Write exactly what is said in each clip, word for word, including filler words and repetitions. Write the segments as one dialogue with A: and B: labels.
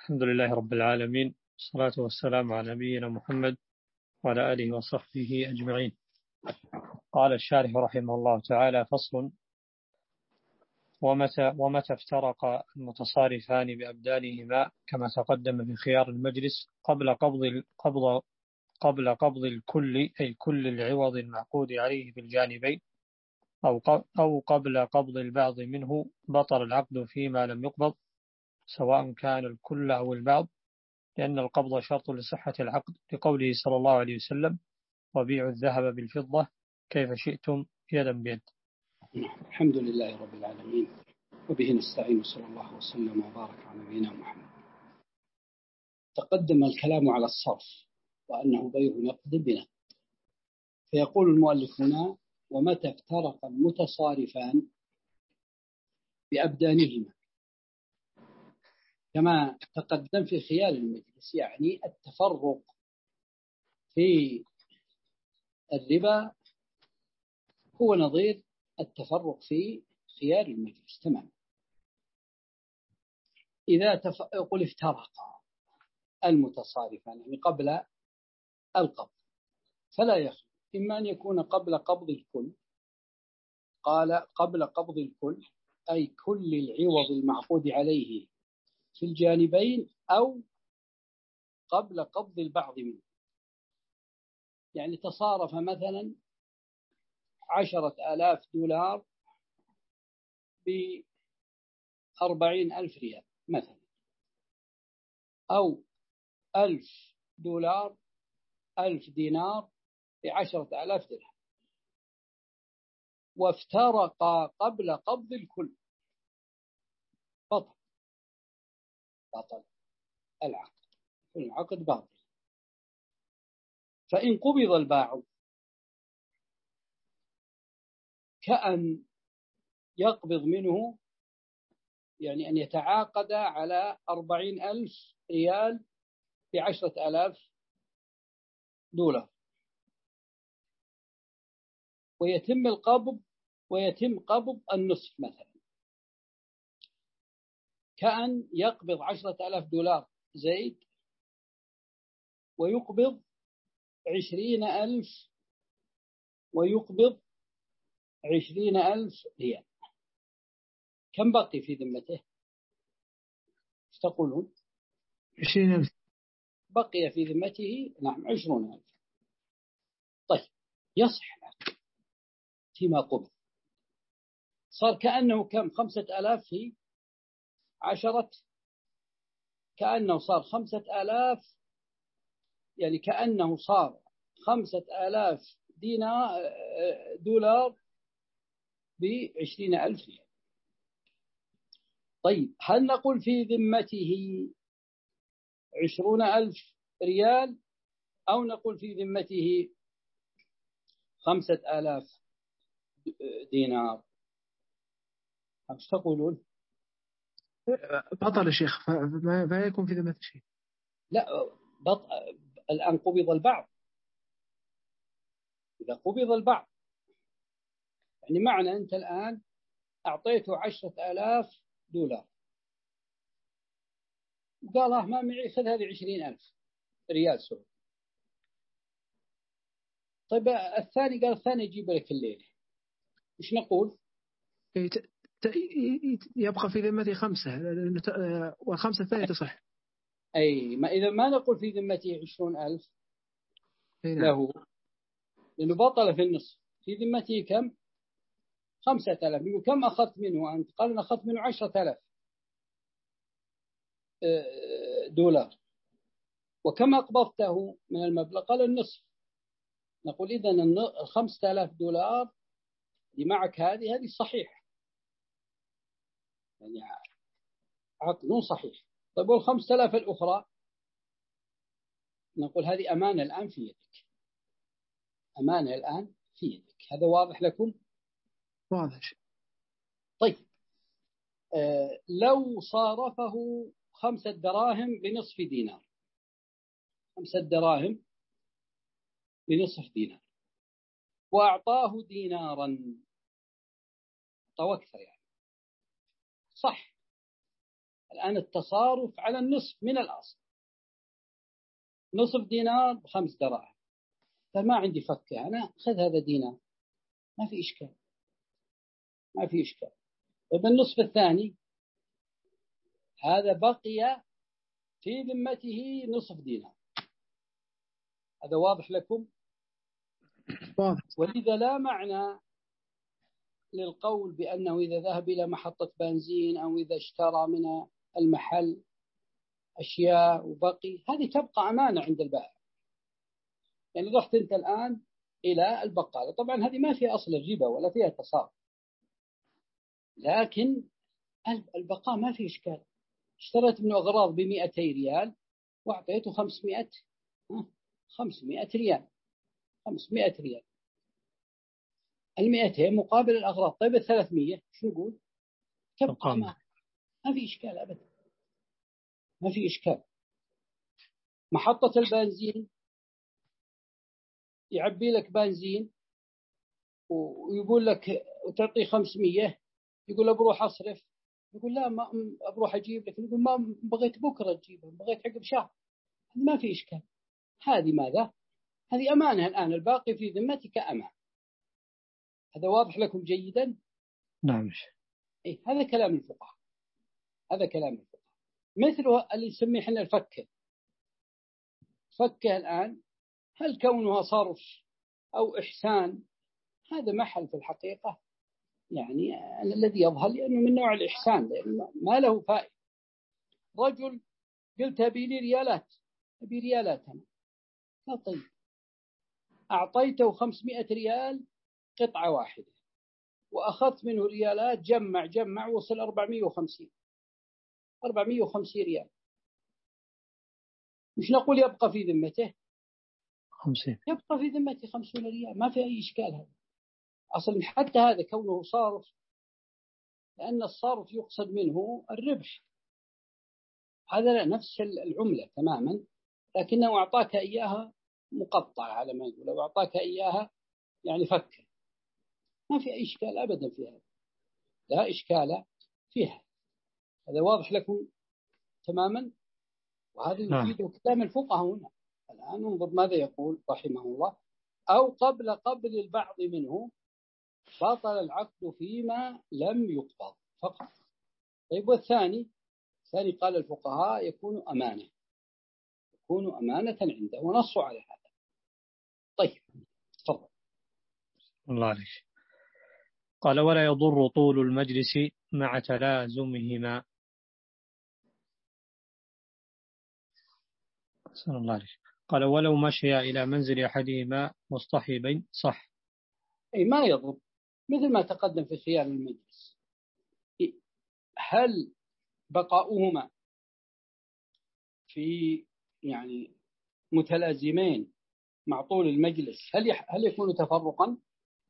A: الحمد لله رب العالمين، والصلاة والسلام على نبينا محمد وعلى آله وصحبه أجمعين. قال الشارح رحمه الله تعالى: فصل. ومتى, ومتى افترق المتصارفان بأبدانهما كما تقدم في خيار المجلس قبل قبض قبض قبل قبض الكل، أي كل العوض المعقود عليه في الجانبين، أو أو قبل قبض البعض منه، بطل العقد فيما لم يقبض، سواء كان الكل أو البعض، لأن القبض شرط لصحة العقد، لقوله صلى الله عليه وسلم: وبيعوا الذهب بالفضة كيف شئتم يدا بيد.
B: الحمد لله رب العالمين، وبه نستعين، صلى الله وسلم وبارك على نبينا محمد. تقدم الكلام على الصرف وأنه بيع نقد بنقد، فيقول المؤلف هنا: ومتى افترق المتصارفان بأبدانهما، كما تقدم في خيال المجلس، يعني التفرق في الربا هو نظير التفرق في خيار المجلس تمام. إذا تف... يقول افترق المتصارفان يعني قبل القبض، فلا يخلو إما أن يكون قبل قبض الكل، قال قبل قبض الكل أي كل العوض المعقود عليه في الجانبين، أو قبل قبض البعض منه. يعني تصارف مثلا عشرة آلاف دولار بأربعين ألف ريال مثلا، أو ألف دولار ألف دينار بعشرة آلاف درهم، وافترقا قبل قبض الكل، بطل بطل العقد، العقد باطل. فإن قبض الباع كأن يقبض منه، يعني أن يتعاقد على أربعين ألف ريال بعشرة آلاف دولار، ويتم القبض ويتم قبض النصف مثلا. كأن يقبض عشرة آلاف دولار زيد، ويقبض عشرين ألف ويقبض عشرين ألف ريال، كم بقي في ذمته؟ ايش تقولون؟
A: عشرين ألف
B: بقي في ذمته، نعم، عشرون ألف. طيب، يصح العقد فيما قبض، صار كأنه كم؟ خمسة آلاف في عشرة، كأنه صار خمسة آلاف، يعني كأنه صار خمسة آلاف دينار دولار بعشرين ألف ريال. طيب، هل نقول في ذمته عشرون ألف ريال، أو نقول في ذمته خمسة آلاف دينار؟ ايش تقولون؟
A: بطل يا شيخ، فما يكون في ذمة شيء.
B: لا، بط... الآن قبض البعض. إذا قبض البعض يعني معنى أنت الآن أعطيته عشرة آلاف دولار، وقال اه ما معي، خذ هذه عشرين ألف ريال سعودي. طيب الثاني قال الثاني يجيب لك الليلة، إيش نقول؟
A: يبقى في ذمتي خمسة، والخمسة الثانية تصح.
B: أي، ما إذا ما نقول في ذمته عشرون ألف له، لأنه بطل في النصف. في ذمته كم؟ خمسة آلاف. يقول كم أخذت منه أنت؟ قال أنا أخذت منه عشرة آلاف دولار. وكم أقبضته من المبلغ؟ قال النصف. نقول إذن الخمسة آلاف دولار اللي معك هذه هذه صحيح، يعني عقد صحيح. طيب والخمسة آلاف الأخرى؟ نقول هذه أمانة الآن في يدك، أمانة الآن في يدك. هذا واضح لكم؟
A: واضح.
B: طيب، آه لو صارفه خمسة دراهم بنصف دينار، خمسة دراهم بنصف دينار، وأعطاه دينارا، أعطاه أكثر يعني، صح؟ الآن التصارف على النصف من الأصل، نصف دينار بخمس دراهم، فما عندي فكة، أنا خذ هذا دينار، ما في إشكال، ما في إشكال. وبالنصف الثاني هذا بقي في ذمته نصف دينار. هذا واضح لكم؟
A: واضح.
B: ولذا لا معنى للقول بأنه إذا ذهب إلى محطة بنزين أو إذا اشترى من المحل أشياء وبقي، هذه تبقى أمانة عند البائع. يعني رحت أنت الآن إلى البقالة، طبعا هذه ما فيها أصل الربا ولا فيها تصارف، لكن البقاء ما في إشكال. اشتريت منه أغراض بمئتي ريال وأعطيته خمسمائة خمسمائة ريال، خمسمائة ريال، المئتين مقابل الأغراض. طيب الثلاثمية شو نقول؟ تبقى ما ما في إشكال أبدا، ما في إشكال. محطة البنزين يعبي لك بنزين ويقول لك وتعطيه خمسمية، يقول بروح أصرف، يقول لا ما بروح أجيب لك، يقول ما بغيت بكرة تجيبه، بغيت عقب شهر، ما في إشكال. هذه ماذا؟ هذه أمانة الآن، الباقي في ذمتك أمان. هذا واضح لكم جيدا؟
A: نعم.
B: إيه، هذا كلام الفقهاء، هذا كلام الفقهاء. مثل اللي نسميه احنا الفكة. فكة الآن هل كونها صرف أو إحسان؟ هذا محل في الحقيقة يعني الذي يظهر لأنه من نوع الإحسان، لأنه ما له فائدة. رجل قلت أبي لي ريالات، أبي ريالات أنا، لا طيب، أعطيته خمسمائة ريال قطعة واحدة وأخذت منه ريالات، جمع جمع وصل أربعمائة وخمسين، أربعمائة وخمسين ريال. مش نقول يبقى في ذمته
A: خمسين،
B: يبقى في ذمته خمسين ريال، ما في أي إشكال. هذا أصلا حتى هذا كونه صارف، لأن الصرف يقصد منه الربح، هذا نفس العملة تماما، لكنه أعطاك إياها مقطعة على ما يقول، لو أعطاك إياها يعني فكة، ما في أي إشكال أبدا في هذا، لا إشكال فيها. هذا واضح لكم تماما. وهذا يفيد كلام الفقهاء هنا. الآن انظر ماذا يقول رحمه الله: أو قبل قبل البعض منه بطل العقد فيما لم يقبض فقط. طيب والثاني؟ الثاني قال الفقهاء يكون أمانة، يكون أمانة عنده، ونصوا على هذا. طيب تفضل.
A: الله عليك. قال: ولا يضر طول المجلس مع تلازمهما. صلى الله عليه. قال: ولو مشي إلى منزل أحدهما مصطحبين صح.
B: أي ما يضر، مثل ما تقدم في خيار المجلس. هل بقاؤهما في يعني متلازمين مع طول المجلس هل هل يكون تفرقا؟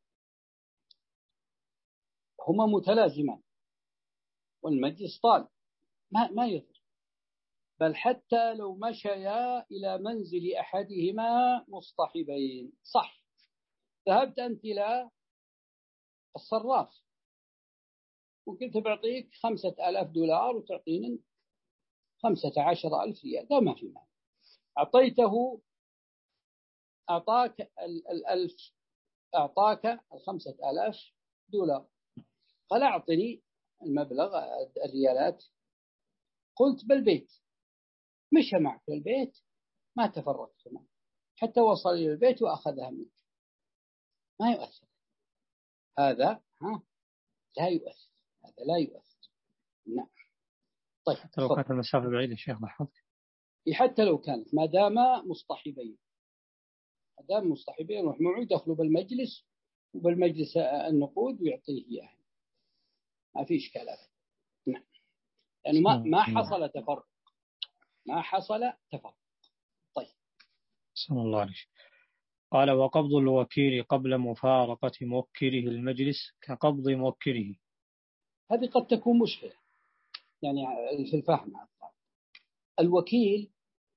B: هما متلازمان والمجلس طال، ما ما يضر. بل حتى لو مشيا إلى منزل أحدهما مصطحبين صح. ذهبت أنت إلى الصراف وقلت بعطيك خمسة آلاف دولار وتعطيني خمسة عشر ألف ريال، ده ما في معنى. أعطيته، أعطاك الألف، أعطاك الخمسة آلاف دولار، قال أعطني المبلغ الريالات. قلت بالبيت، مشى معك البيت، ما تفرقت معه حتى وصل إلى البيت وأخذها منك، ما يؤثر هذا. ها لا يؤثر، هذا لا يؤثر. نعم. طيب
A: حتى لو كانت المسافة بعيدة شيخ لاحظت،
B: حتى لو كانت، ما دام مصطحبين، ما دام مصطحبين روح معه يدخلوا بالمجلس وبالمجلس النقود ويعطيه إياه، ما في إشكالات. نعم. يعني ما ما حصل تفرق، ما حصل تفرق. طيب.
A: صلى الله عليه. قال: وقبض الوكيل قبل مفارقة موكله المجلس كقبض موكله.
B: هذه قد تكون مشكلة يعني في الفهم. الوكيل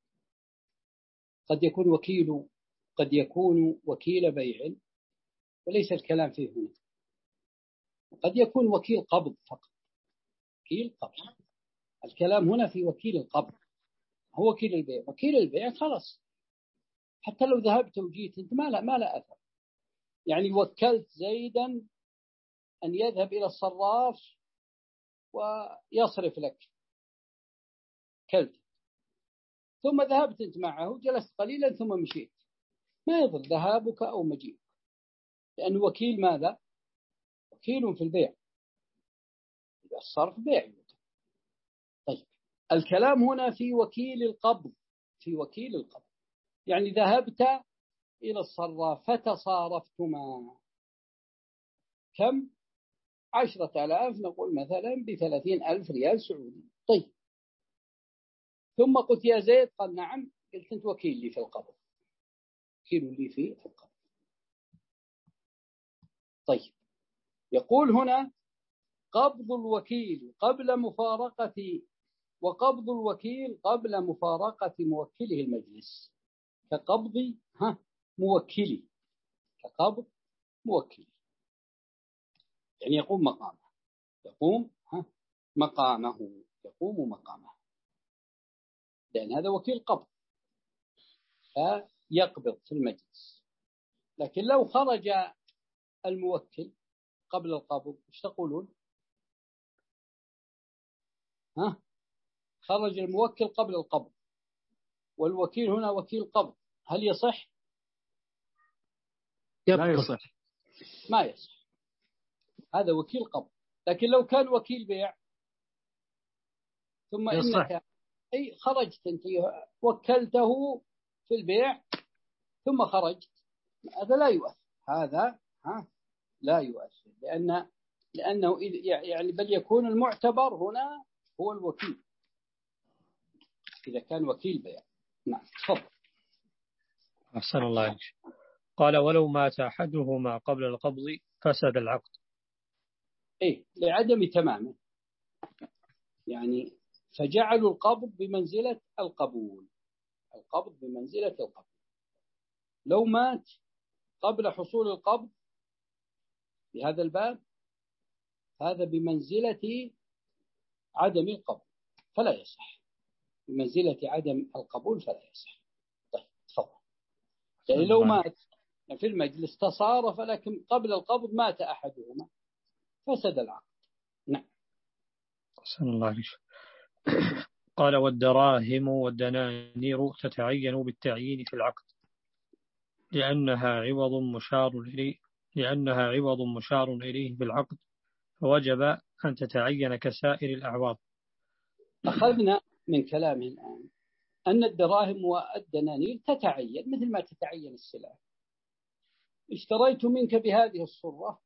B: قد يكون وكيل قد يكون وكيل بيع وليس الكلام فيه هنا، قد يكون وكيل قبض فقط، وكيل قبض. الكلام هنا في وكيل القبض، هو وكيل البيع. وكيل البيع خلاص، حتى لو ذهبت وجيت أنت ما لا ما لا أثر. يعني وكلت زيدا أن يذهب إلى الصراف ويصرف لك كلت، ثم ذهبت أنت معه جلست قليلا ثم مشيت، ما يضر ذهابك أو مجيئك، لأنه وكيل ماذا؟ وكيل في البيع، الصرف بيع. طيب الكلام هنا في وكيل القبض، في وكيل القبض يعني ذهبت إلى الصراف فتصارفتما كم؟ عشرة آلاف نقول مثلا بثلاثين ألف ريال سعودي. طيب ثم قلت يا زيد، قال نعم، قلت أنت وكيل لي في القبض، وكيل لي في القبض. طيب يقول هنا قبض الوكيل قبل مفارقة، وقبض الوكيل قبل مفارقة موكله المجلس كقبض ها موكلي، كقبض موكلي يعني يقوم مقامه، يقوم ها مقامه، يقوم مقامه، لأن هذا وكيل قبض فيقبض في المجلس. لكن لو خرج الموكل قبل القبض ايش تقولون؟ ها خرج الموكل قبل القبض والوكيل هنا وكيل قبض، هل يصح؟
C: لا يصح،
B: ما يصح، هذا وكيل قبض. لكن لو كان وكيل بيع ثم
C: يصح.
B: إنك أي خرجت أنت وكلته في البيع ثم خرجت، هذا لا يؤثر، هذا ها لا يؤثر، لأن لأنه يعني بل يكون المعتبر هنا هو الوكيل إذا كان وكيل بيع. نعم تفضل.
A: أحسن الله عليك. قال ولو مات أحدهما قبل القبض فسد العقد.
B: إيه لعدم تمامه، يعني فجعلوا القبض بمنزلة القبول، القبض بمنزلة القبول. لو مات قبل حصول القبض في هذا الباب هذا بمنزلة عدم القبول فلا يصح، بمنزلة عدم القبول فلا يصح. طيب تفضل. يعني لو مات في المجلس تصارف لكن قبل القبض مات أحدهما فسد العقد. نعم.
A: أحسن الله عليك. قال والدراهم والدنانير تتعين بالتعيين في العقد لأنها عوض مشار إليه لأنها عوض مشار إليه بالعقد فوجب أن تتعين كسائر الأعواض.
B: أخذنا من كلامه الآن أن الدراهم والدنانير تتعين مثل ما تتعين السلع. اشتريت منك بهذه الصورة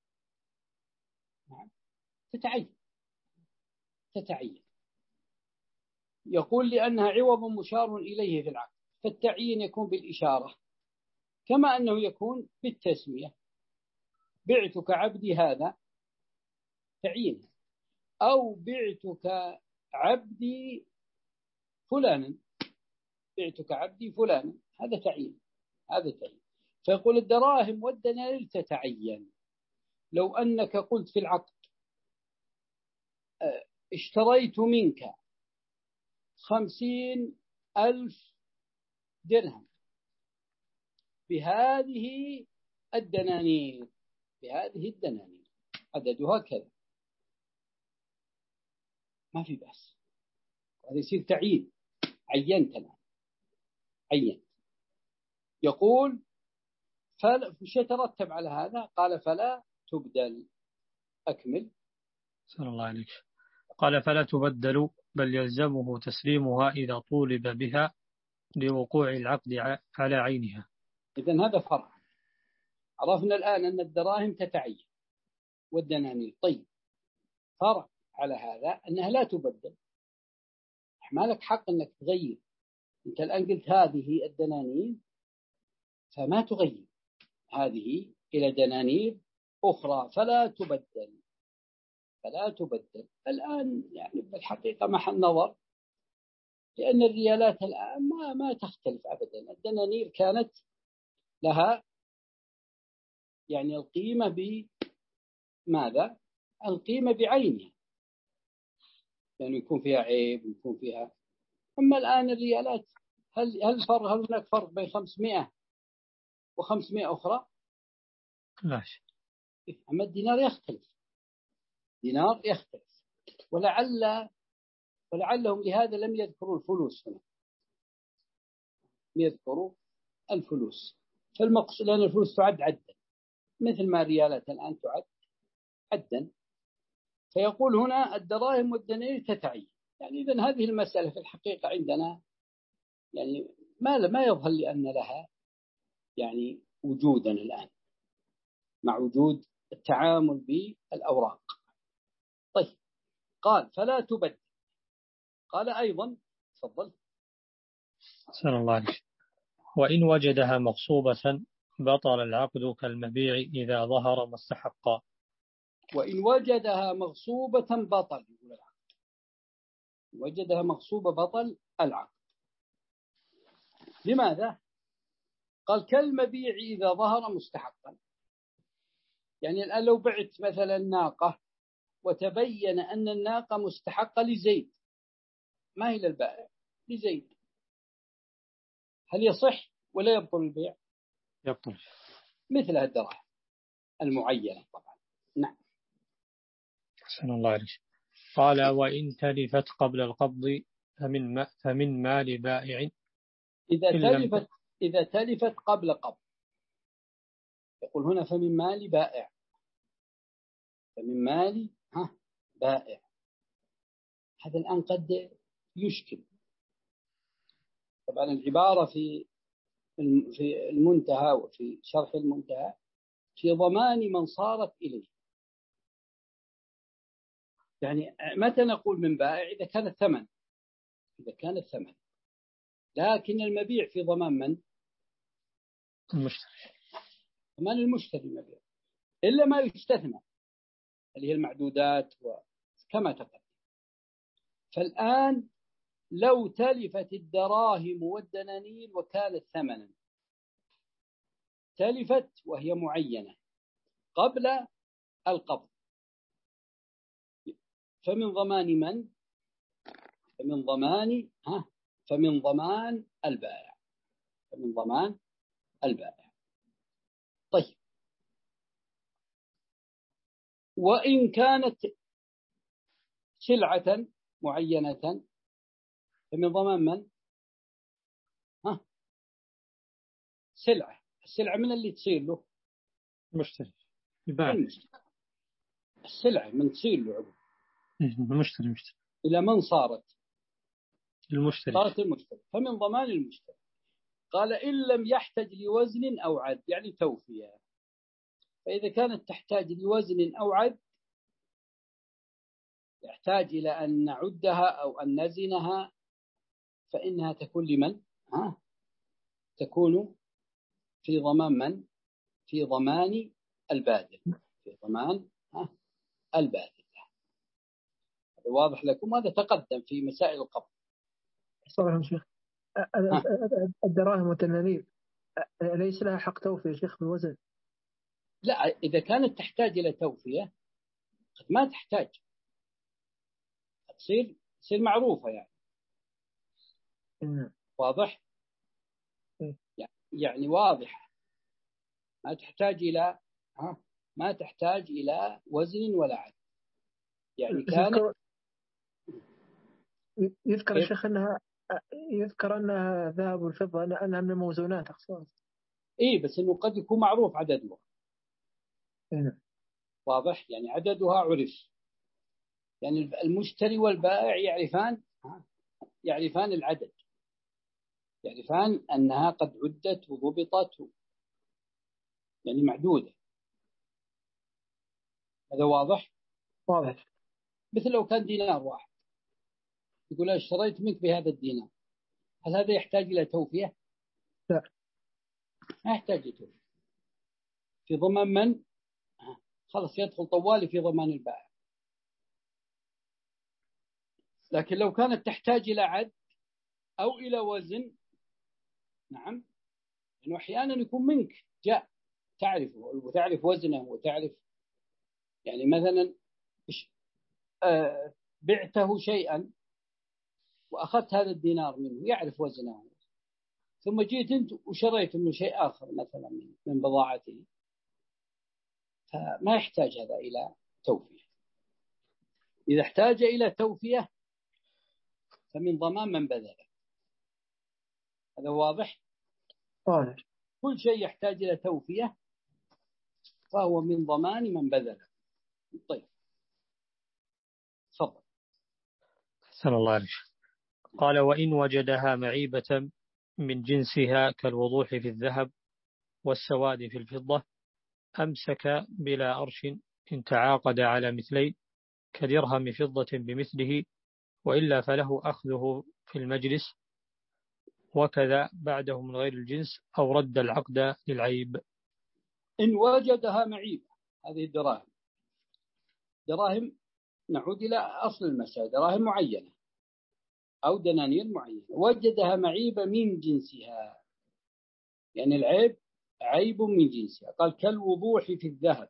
B: تتعين تتعين يقول لأنها عوض مشار إليه في العقد، فالتعيين يكون بالإشارة كما أنه يكون بالتسمية. بعتك عبدي هذا تعيين، أو بعتك عبدي فلانا، بعتك عبدي فلانا هذا تعيين، هذا تعيين. فيقول الدراهم والدنانير تتعين. لو أنك قلت في العقد اشتريت منك خمسين ألف درهم بهذه الدنانير، بهذه الدنانير عددها كذا، ما في بأس، هذا يصير تعيين، عينت الآن عينت. يقول فش يترتب على هذا؟ قال فلا تبدل. أكمل.
A: صلى الله عليك. قال فلا تبدل بل يلزمه تسليمها إذا طولب بها لوقوع العقد على عينها.
B: إذن هذا فرع. عرفنا الآن أن الدراهم تتعين والدنانير. طيب فرع على هذا أنها لا تبدل، ما لك حق أنك تغير. أنت الآن قلت هذه الدنانير فما تغير هذه إلى دنانير أخرى فلا تبدل، فلا تبدل. الآن يعني بالحقيقة محل نظر، لأن الريالات الآن ما ما تختلف أبدا. الدنانير كانت لها يعني القيمة بماذا؟ القيمة بعينها، يعني يكون فيها عيب ويكون فيها. أما الآن الريالات، هل هل فرق هل هناك فرق بين خمسمائة وخمسمائة أخرى؟
A: لا.
B: أما الدينار يختلف، دينار يختلف. ولعل ولعلهم لهذا لم يذكروا الفلوس هنا، يذكروا الفلوس. فالمقصود لأن الفلوس تعد عدا، مثل ما الريالات الآن تعد عدا. فيقول هنا الدراهم والدنانير تتعين. يعني إذن هذه المسألة في الحقيقة عندنا يعني ما ما يظهر لأن لها يعني وجودا الآن مع وجود التعامل بالأوراق. طيب، قال فلا تبدل. قال أيضا، تفضل.
A: أحسن الله عليك. وإن وجدها مغصوبة بطل العقد كالمبيع إذا ظهر ما استحقا.
B: وإن وجدها مغصوبة بطل العقد. وجدها مغصوبة بطل العقد. لماذا؟ قال كالمبيع إذا ظهر مستحقا. يعني الآن لو بعت مثلا ناقة وتبين أن الناقة مستحقة لزيد، ما هي للبائع، لزيد، هل يصح ولا يبطل البيع؟
A: يبطل.
B: مثل الدراهم المعينة طبعا. نعم.
A: أحسن الله عليك. قال وإن تلفت قبل القبض فمن ما فمن مال بائع
B: إذا
A: إن لم
B: تلفت إذا تلفت قبل قبض، يقول هنا فمن مال بائع، فمن مال ها بائع. هذا الآن قد يشكل. طبعا العبارة في في المنتهى وفي شرح المنتهى في ضمان من صارت إليه. يعني متى نقول من بائع؟ إذا كان الثمن، إذا كان الثمن. لكن المبيع في ضمان من؟
A: المشتري.
B: ضمان المشتري المبيع، إلا ما يستثنى اللي هي المعدودات وكما تقدم. فالآن لو تلفت الدراهم والدنانير وكانت ثمنا، تلفت وهي معينة قبل القبض، فمن ضمان من؟ فمن ضمان ها فمن ضمان البائع، فمن ضمان البائع. طيب، وإن كانت سلعة معينة فمن ضمان من؟ ها سلعة، السلعة من اللي تصير له؟
A: المشتري. البائع.
B: المشتري. السلعة من تصير له عبو.
A: المشتري. المشتري.
B: إلى من صارت؟
A: المشتري.
B: صارت المشتري، فمن ضمان المشتري. قال إن لم يحتج لوزن أو عد، يعني توفية. فإذا كانت تحتاج لوزن أو عد، يحتاج إلى أن نعدها أو أن نزنها، فإنها تكون لمن؟ ها؟ تكون في ضمان من؟ في ضمان البادل، في ضمان ها؟ البادل. هذا واضح لكم؟ هذا تقدم في مسائل القبض.
C: صراحة شيخ، الدراهم والدنانير ليس لها حق توفية يا شيخ بالوزن؟
B: لا، إذا كانت تحتاج إلى توفية قد ما تحتاج، تصير تصير معروفة يعني.
C: إن.
B: واضح؟
C: إيه.
B: يعني واضح، ما تحتاج إلى ها ما تحتاج إلى وزن ولا عد. يعني كان
C: يذكر, يذكر الشيخ أنها يذكر أنها ذهب والفضة أنها من الموزونات أخصاص.
B: إيه، بس إنه قد يكون معروف عددها.
C: إيه.
B: واضح؟ يعني عددها عرف، يعني المشتري والبائع يعرفان يعرفان العدد، يعرفان أنها قد عدت وضبطت، يعني معدودة. هذا واضح؟
C: واضح.
B: مثل لو كان دينار واحد، يقول اشتريت منك بهذا الدينار، هل هذا يحتاج إلى توفية؟
C: لا،
B: ما يحتاج توفية. في ضمان من؟ خلص يدخل طوالي في ضمان البائع. لكن لو كانت تحتاج إلى عد أو إلى وزن، نعم، لأنه أحيانا يكون منك جاء تعرفه وتعرف وزنه وتعرف، يعني مثلا بعته شيئا وأخذت هذا الدينار منه يعرف وزنه، ثم جيت أنت وشريت منه شيء آخر مثلا من بضاعته، فما يحتاج هذا إلى توفية. إذا احتاج إلى توفية فمن ضمان من بذله. هذا واضح؟
C: واضح.
B: كل شيء يحتاج إلى توفية فهو من ضمان من بذله. طيب تفضل.
A: أحسن الله عليك. قال: وإن وجدها معيبة من جنسها كالوضوح في الذهب والسواد في الفضة أمسك بلا أرش إن تعاقد على مثلين كدرهم فضة بمثله، وإلا فله أخذه في المجلس، وكذا بعده من غير الجنس، أو رد العقد للعيب.
B: إن وجدها معيبة، هذه الدراهم دراهم، نعود إلى أصل المسألة، دراهم معينة أو دنانير معينة، وجدها معيبة من جنسها، يعني العيب عيب من جنسها. قال كالوضوح في الذهب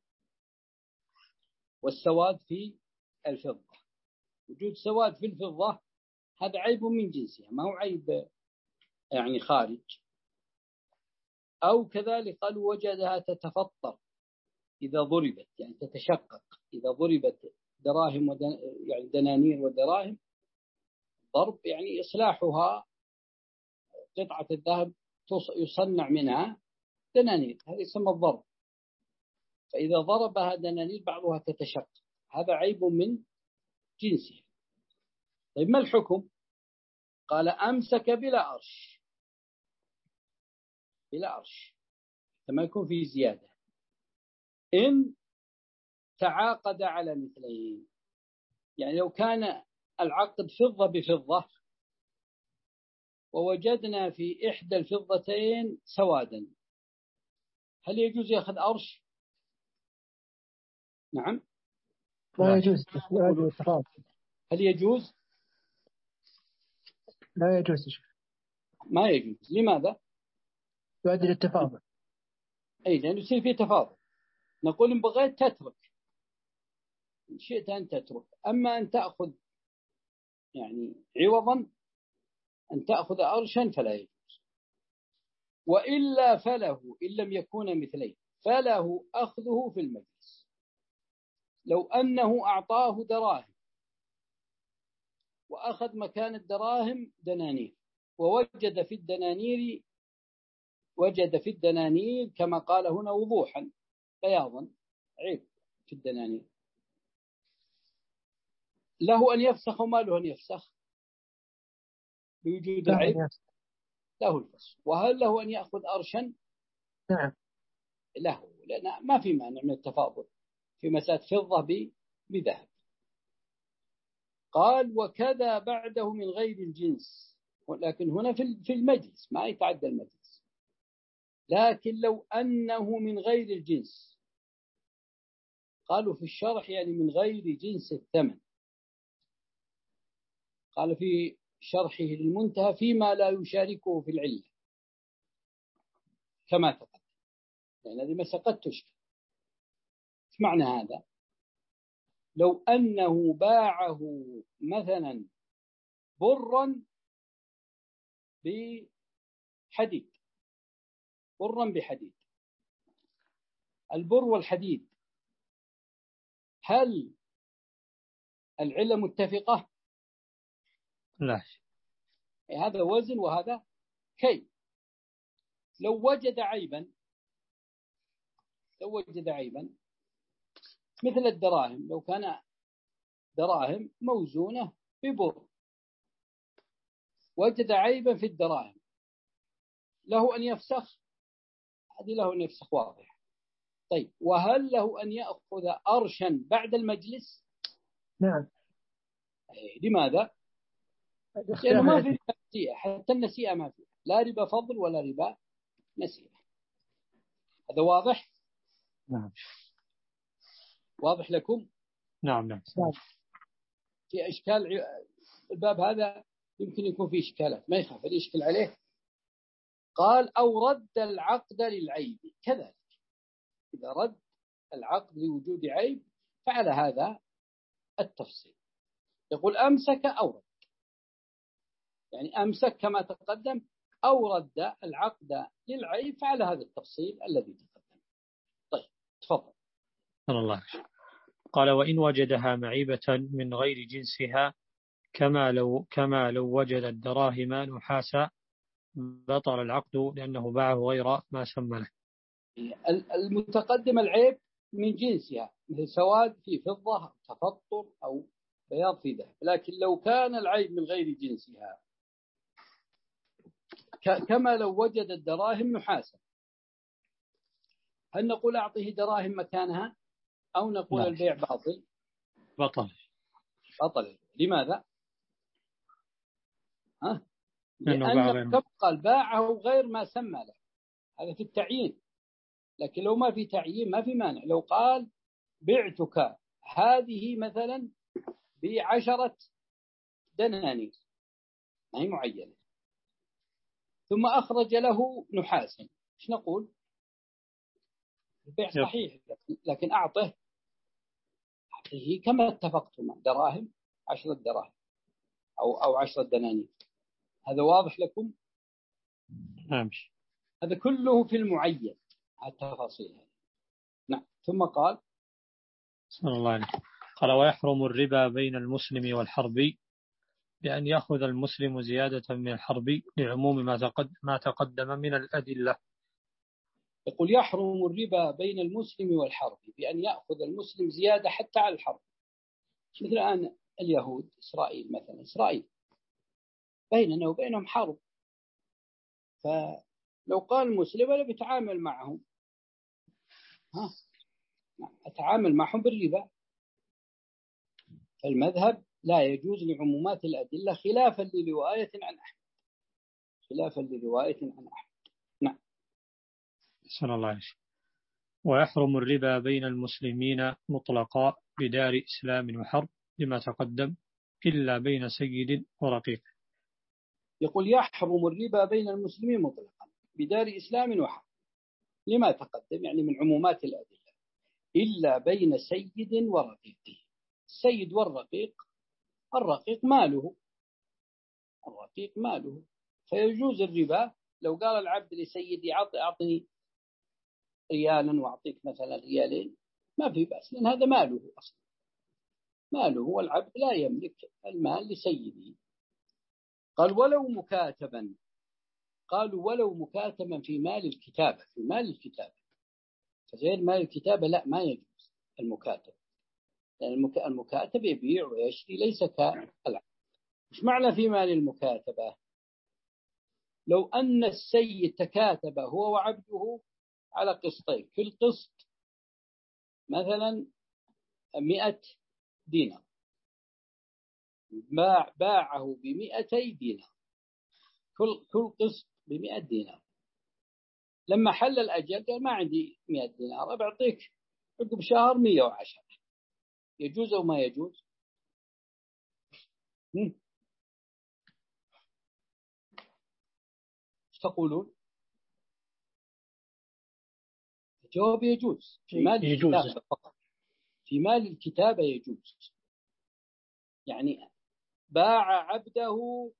B: والسواد في الفضة. وجود سواد في الفضة هذا عيب من جنسها، ما هو عيب يعني خارج. أو كذلك قالوا وجدها تتفطر إذا ضربت، يعني تتشقق إذا ضربت دراهم ودن... يعني دنانير ودراهم، ضرب يعني إصلاحها، قطعة الذهب يصنع منها دنانير، هذا يسمى الضرب. فإذا ضربها دنانير بعضها تتشقق، هذا عيب من جنسه. طيب ما الحكم؟ قال أمسك بلا أرش، بلا أرش كما يكون في زيادة. إن تعاقد على مثلين، يعني لو كان العقد فضة بفضة ووجدنا في إحدى الفضتين سوادا، هل يجوز يأخذ أرش؟ نعم.
C: لا يجوز. لا يجوز التفاضل.
B: هل يجوز؟
C: لا يجوز.
B: ما يجوز. لماذا؟
C: يؤدي للتفاضل.
B: أي لأنه يصير فيه تفاضل. نقول إن بغيت تترك، إن شئت أن تترك، أما أن تأخذ يعني عوضا، أن تأخذ أرشا فلا يجوز. وإلا فله، إن لم يكون مثلين، فله أخذه في المجلس. لو أنه أعطاه دراهم وأخذ مكان الدراهم دنانير، ووجد في الدنانير وجد في الدنانير كما قال هنا وضوحا بياضا، عيب في الدنانير، له أن يفسخ وما له أن يفسخ بوجود العيب؟ له الفسخ. وهل له أن يأخذ أرشا؟
C: نعم
B: له، لأن ما في مانع من التفاضل في مسألة فضة بذهب. قال وكذا بعده من غير الجنس، ولكن هنا في المجلس ما يتعدى المجلس. لكن لو أنه من غير الجنس، قالوا في الشرح يعني من غير جنس الثمن. قال في شرحه للمنتهى فيما لا يشاركه في العلة كما تقدم، يعني هذه مسألة قد تشكل. ايش معنى هذا؟ لو أنه باعه مثلا برا بحديد، برا بحديد، البر والحديد هل العلة متفقة؟
A: لا.
B: هذا وزن وهذا كي. لو وجد عيبا لو وجد عيبا مثل الدراهم، لو كان دراهم موزونة ببر، وجد عيبا في الدراهم، له أن يفسخ؟ هذه له أن يفسخ واضح. طيب وهل له أن يأخذ أرشا بعد المجلس؟
C: نعم.
B: لماذا؟ لأنه ما في نسيئة، حتى النسيئة ما في، لا ربا فضل ولا ربا نسيئة. هذا واضح؟
A: نعم.
B: واضح لكم؟
A: نعم نعم.
B: في إشكال الباب هذا يمكن يكون فيه إشكالات، ما يخاف اللي يشكل عليه. قال أو رد العقد للعيب، كذلك إذا رد العقد لوجود عيب فعل هذا التفصيل. يقول أمسك أورد، يعني أمسك كما تقدم أورد العقد للعيب على هذا التفصيل الذي تقدم. طيب تفضل.
A: الله. قال وإن وجدها معيبة من غير جنسها كما لو كما لو وجد الدراهم نحاسا بطل العقد لأنه باعه غير ما سمى له.
B: المتقدم العيب من جنسها مثل سواد في فضة أو تفطر أو بياض في ذهب، لكن لو كان العيب من غير جنسها كما لو وجد الدراهم نحاسا، هل نقول أعطيه دراهم مكانها أو نقول لا. البيع باطل؟
A: بطل.
B: بطل. لماذا؟ ها؟
A: لأن
B: تبقى الباعه غير ما سمى له، هذا في التعيين. لكن لو ما في تعيين ما في مانع. لو قال بعتك هذه مثلا بعشرة دنانير ما هي معينة، ثم أخرج له نحاسا، ايش نقول؟ البيع صحيح، لكن أعطه أعطيه كما اتفقتم دراهم عشرة دراهم أو أو عشرة دنانير. هذا واضح لكم؟
A: نعم.
B: هذا كله في المعين التفاصيل. نعم. ثم قال
A: صلى الله عليه قال ويحرم الربا بين المسلم والحربي بأن يأخذ المسلم زيادة من الحربي لعموم ما تقدم, ما تقدم من الأدلة.
B: يقول يحرم الربا بين المسلم والحربي بأن يأخذ المسلم زيادة حتى على الحرب. مثل الآن اليهود إسرائيل مثلا، إسرائيل بيننا وبينهم حرب، فلو قال المسلم أنا بتعامل معهم، ها أتعامل معهم بالربا، فالمذهب لا يجوز لعمومات الأدلة خلافا لرواية عن أحمد، خلافا لرواية عن أحمد. نعم.
A: صلى الله عليه وسلم. ويحرم الربا بين المسلمين مطلقا بدار إسلام وحرب لما تقدم إلا بين سيد ورقيق.
B: يقول يحرم الربا بين المسلمين مطلقا بدار إسلام وحرب لما تقدم، يعني من عمومات الأدلة، إلا بين سيد ورقيقه. السيد والرقيق، الرقيق ماله، الرقيق ماله، فيجوز الربا. لو قال العبد لسيدي أعطني ريالا وأعطيك مثلا ريالين ما في بأس، لأن هذا ماله أصلا، ماله، والعبد لا يملك المال لسيده. قال ولو مكاتبا، قالوا ولو مكاتبا في مال الكتابة، في مال الكتابة، فغير مال الكتابة لا ما يجوز المكاتب، لأن يعني المكاتب يبيع ويشتري ليس كالعبد. مش معنى في مال المكاتبة؟ لو أن السيد تكاتب هو وعبده على قسطين، كل قسط مثلا مئة دينار، باع باعه بمئتي دينار، كل كل قسط بمئة دينار. لما حل الأجل قال ما عندي مئة دينار، أبعطيك عقب شهر مئة وعشرة، يجوز أو ما يجوز؟ ايش تقولون؟ الجواب يجوز في مال الكتابة فقط، في مال الكتابة يجوز. يعني باع عبده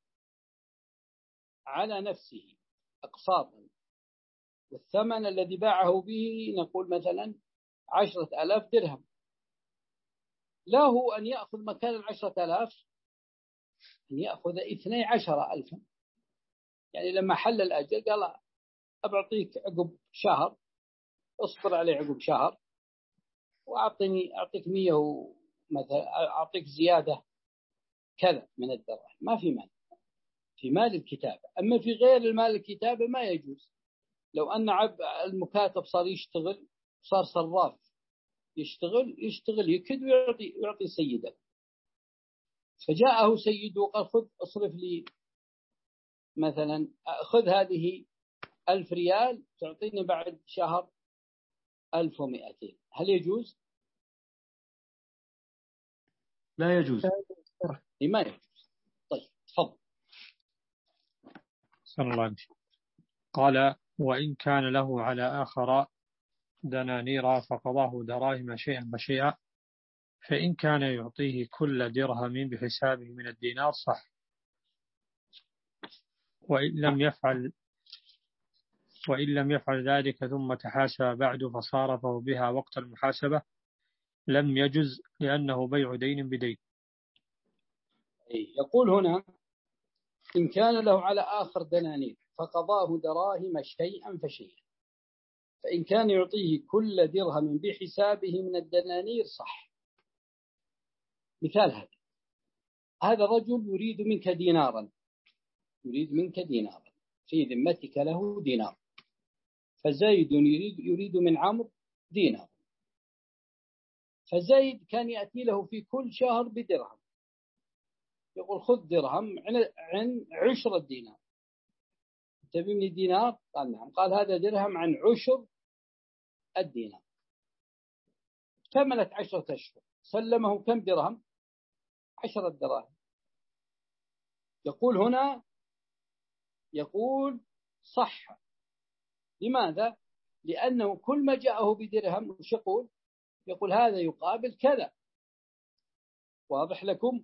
B: على نفسه أقساطا، والثمن الذي باعه به نقول مثلا عشرة آلاف درهم، له أن يأخذ مكان العشرة آلاف أن يأخذ اثني عشر ألفا. يعني لما حل الأجل قال أبعطيك عقب شهر، اصبر عليه عقب شهر وأعطني أعطيك مية مثلا، أعطيك زيادة كذا من الدراهم، ما في مال في مال الكتابة. أما في غير المال الكتابة ما يجوز. لو أن عب المكاتب صار يشتغل، صار صراف يشتغل يشتغل يكد ويعطي ويعطي سيده، فجاءه سيده وقال خذ اصرف لي مثلا، خذ هذه ألف ريال تعطيني بعد شهر ألف ومئتين، هل يجوز؟
A: لا يجوز.
B: ما يجوز. طيب تفضل.
A: صلى الله عليه وسلم. قال وإن كان له على آخر دنانير فقضاه دراهم شيئا فشيئا فإن كان يعطيه كل درهم بحسابه من الدينار صح، وإن لم يفعل وإن لم يفعل ذلك ثم تحاسب بعد فصارفه بها وقت المحاسبة لم يجز، لأنه بيع دين بدين.
B: يقول هنا إن كان له على آخر دنانير فقضاه دراهم شيئا فشيئا، فإن كان يعطيه كل درهم بحسابه من الدنانير صح. مثال هذا هذا رجل يريد منك دينارا يريد منك دينارا في ذمتك له دينار، فزيد يريد, يريد من عمرو دينار، فزيد كان يأتي له في كل شهر بدرهم، يقول خذ درهم عن عشر الدينار، تبي مني دينار؟ قال نعم. قال هذا درهم عن عشر الدينار. كملت عشرة أشهر، سلمه كم درهم؟ عشرة دراهم. يقول هنا يقول صح. لماذا؟ لأنه كل ما جاءه بدرهم وش يقول؟ يقول هذا يقابل كذا. واضح لكم؟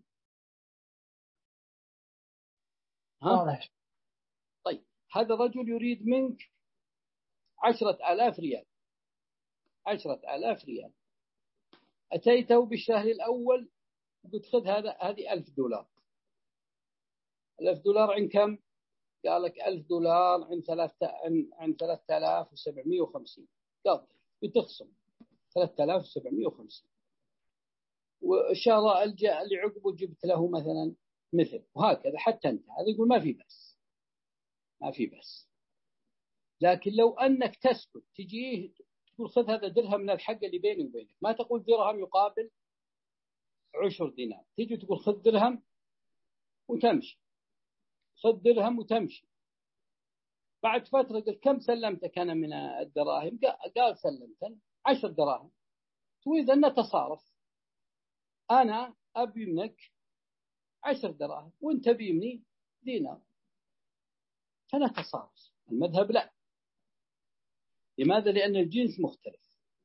B: ها؟
C: واضح.
B: طيب هذا الرجل يريد منك عشرة آلاف ريال عشرة آلاف ريال أتيته بالشهر الأول قلت خذ هذا هذه ألف دولار. ألف دولار عن كم؟ قال لك ألف دولار عن ثلاثة عن عن ثلاثة آلاف وسبعمائة وخمسين. قال بتخصم ثلاثة آلاف وسبعمائة وخمسين، والشهر الجاء اللي عقبه جبت له مثلا مثل، وهكذا حتى انت. هذا يقول ما في بس ما في بس. لكن لو أنك تسكت تجيه تقول خذ هذا درهم من الحق اللي بيني وبينك، ما تقول درهم يقابل عشر دينار، تيجي تقول خذ درهم وتمشي، خذ درهم وتمشي. بعد فترة قلت كم سلمتك أنا من الدراهم؟ قال سلمتني عشر دراهم. تريد أن نتصارف، أنا أبي منك عشر دراهم وأنت بيمني دينار، فنتصارف. المذهب لا. لماذا؟ لأن الجنس مختلف.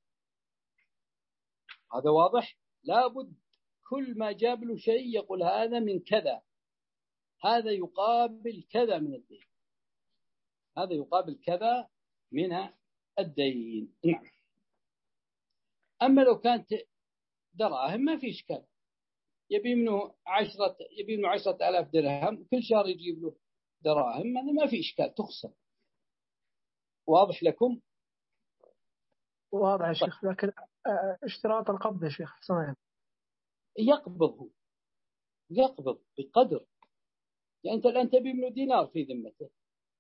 B: هذا واضح. لابد كل ما جاب له شيء يقول هذا من كذا، هذا يقابل كذا من الدين، هذا يقابل كذا من الدين. نعم. أما لو كانت دراهم ما في إشكال، يبي منه عشرة يبي منه عشرة آلاف درهم كل شهر يجيب له دراهم، هذا ما في إشكال تخصم. واضح لكم؟
C: واضح يا شيخ. لكن اشتراط القبض يا شيخ صحيح.
B: يقبضه يقبض بقدر. يعني أنت الآن تبي منه دينار في ذمته،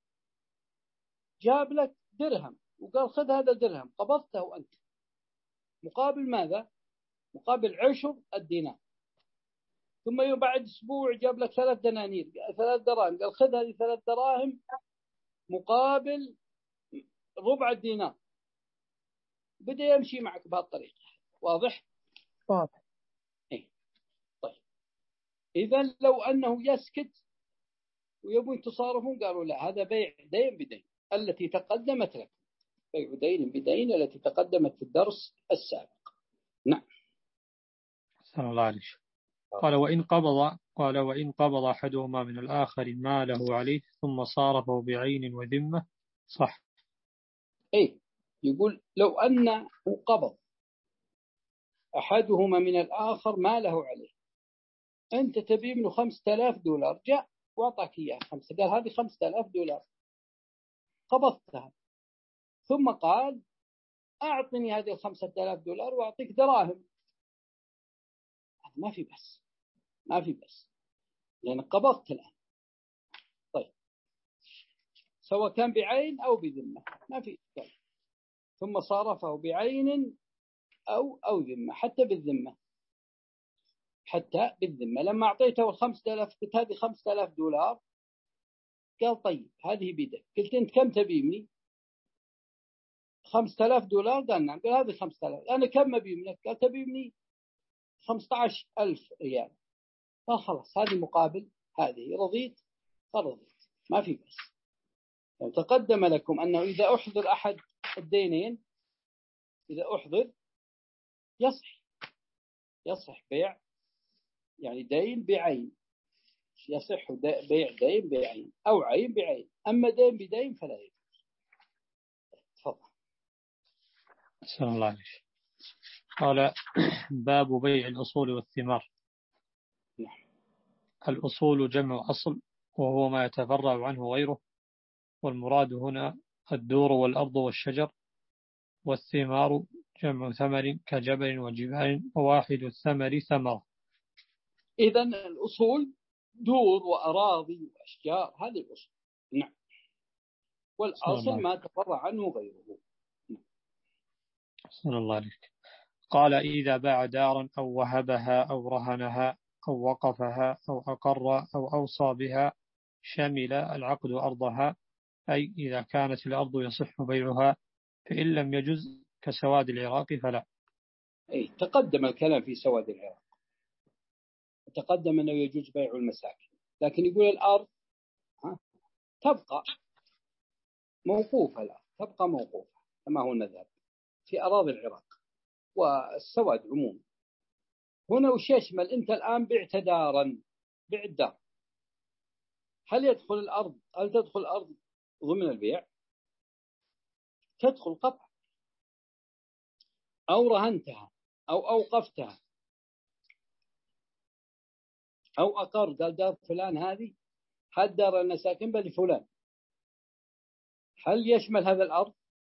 B: جاب لك درهم وقال خذ هذا الدرهم، قبضته أنت مقابل ماذا؟ مقابل عشر الدينار. ثم يوم بعد أسبوع جاب لك ثلاث دنانير ثلاث دراهم، قال خذ هذه ثلاث دراهم مقابل ربع الدينار، بدأ يمشي معك بهالطريقة. واضح؟
C: واضح.
B: إيه؟ طيب إذا لو أنه يسكت ويبون تصارفون قالوا لا، هذا بيع دين بدين التي تقدمت لك، بيع دين بدين التي تقدمت في الدرس السابق. نعم.
A: صلى الله عليه. قال وإن قبض قال وإن قبض أحدهما من الآخر ما له عليه ثم صارفه بعين وذمة صح.
B: إيه يقول لو أنه قبض أحدهما من الآخر ما له عليه، أنت تبي منه خمسة آلاف دولار، جاء وأعطاك إياه خمسة، قال هذه خمسة آلاف دولار، قبضتها، ثم قال أعطني هذه الخمسة آلاف دولار وأعطيك دراهم، ما في بس ما في بس لأن قبضت الآن. طيب سواء كان بعين أو بذمة ما في إشكال، ثم صرفه بعين أو أو ذمة، حتى بالذمة حتى بالذمة. لما أعطيته الخمسة آلاف قلت هذه خمسة آلاف دولار، قال طيب هذه بيدك. قلت أنت كم تبي مني؟ خمسة آلاف دولار. قال نعم. قال هذه خمسة آلاف. أنا كم أبي منك؟ قال تبي مني خمسة عشر ألف ريال. قال خلاص هذه مقابل هذه، رضيت؟ قال رضيت، ما في بس. يعني تقدم لكم أنه إذا أحضر أحد الدينين إذا أحضر يصح يصح بيع يعني دين بعين، يصح بيع دين بعين أو عين بعين، أما دين بدين فلا يجوز. تفضل.
A: أحسن الله عليك. قال باب بيع الأصول والثمار.
B: نعم.
A: الأصول جمع أصل وهو ما يتفرع عنه غيره، والمراد هنا الدور والأرض والشجر، والثمار جمع ثمر كجبل وجبال، وواحد الثمر ثمرة.
B: إذن الأصول دور وأراضي وأشجار، هذه الأصول. نعم. والأصل ما تفرع عنه غيره.
A: أحسن الله عليك. قال إذا باع دارا أو وهبها أو رهنها أو وقفها أو أقر أو أوصى بها شمل العقد أرضها، أي إذا كانت الأرض يصح بيعها، فإن لم يجز كسواد العراق فلا.
B: أي تقدم الكلام في سواد العراق، تقدم أنه يجوز بيع المساكن، لكن يقول الأرض ها تبقى موقوفة، الأرض تبقى موقوفة كما هو المذهب في أراضي العراق والسواد عموما. هنا وش يشمل؟ أنت الآن بعت دارا، بعت دار، هل يدخل الأرض هل تدخل الأرض ضمن البيع؟ تدخل قطع. أو رهنتها أو أوقفتها أو أقر، قال دار فلان هذه هل دار أنا ساكن بل فلان، هل يشمل هذا الأرض؟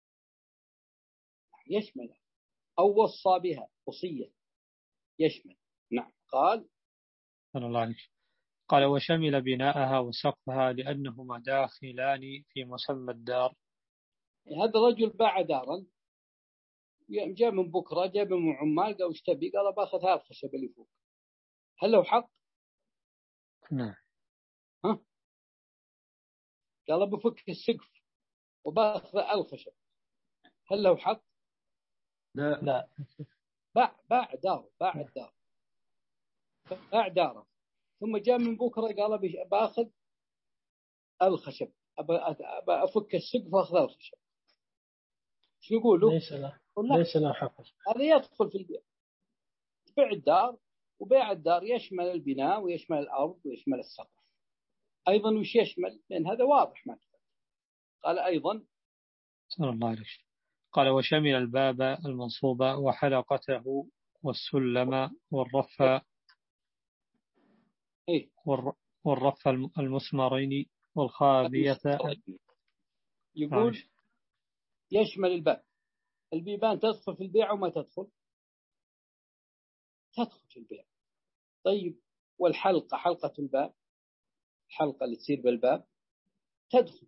B: يشمل. أو وصى بها وصية يشمل. نعم. قال
A: الله عليك. قال وشمل بناءها وسقفها لأنهما داخلان في مسمى الدار.
B: هذا رجل باع دارا، جاء من بكرة جاء من عمال قال وش تبي؟ قال باخذ هذا الخشب اللي فوق، هل له حق؟
A: نعم.
B: ها؟ قال بفك السقف وباخذ الخشب، هل له حق؟
A: لا لا.
B: باع باع دار باع الدار باع داره، ثم جاء من بكرة قال باخذ الخشب، أبى أفك السقف وأخذ الخشب، شو يقولوا؟
A: ليس له ليس له حق.
B: هذا يدخل في البيع. بيع الدار، وبيع الدار يشمل البناء ويشمل الأرض ويشمل السقف أيضا. وش يشمل؟ لأن هذا واضح ما كتب. قال أيضا
A: صلى الله عليه وسلم. قال وشمل الباب المنصوب وحلقته والسلم والرف
B: إيه؟
A: والرف المسمرين والخابية.
B: يقول يشمل الباب. البيبان تدخل في البيع وما تدخل؟ تدخل في البيع. طيب والحلقة، حلقة الباب، الحلقة اللي تصير بالباب تدخل.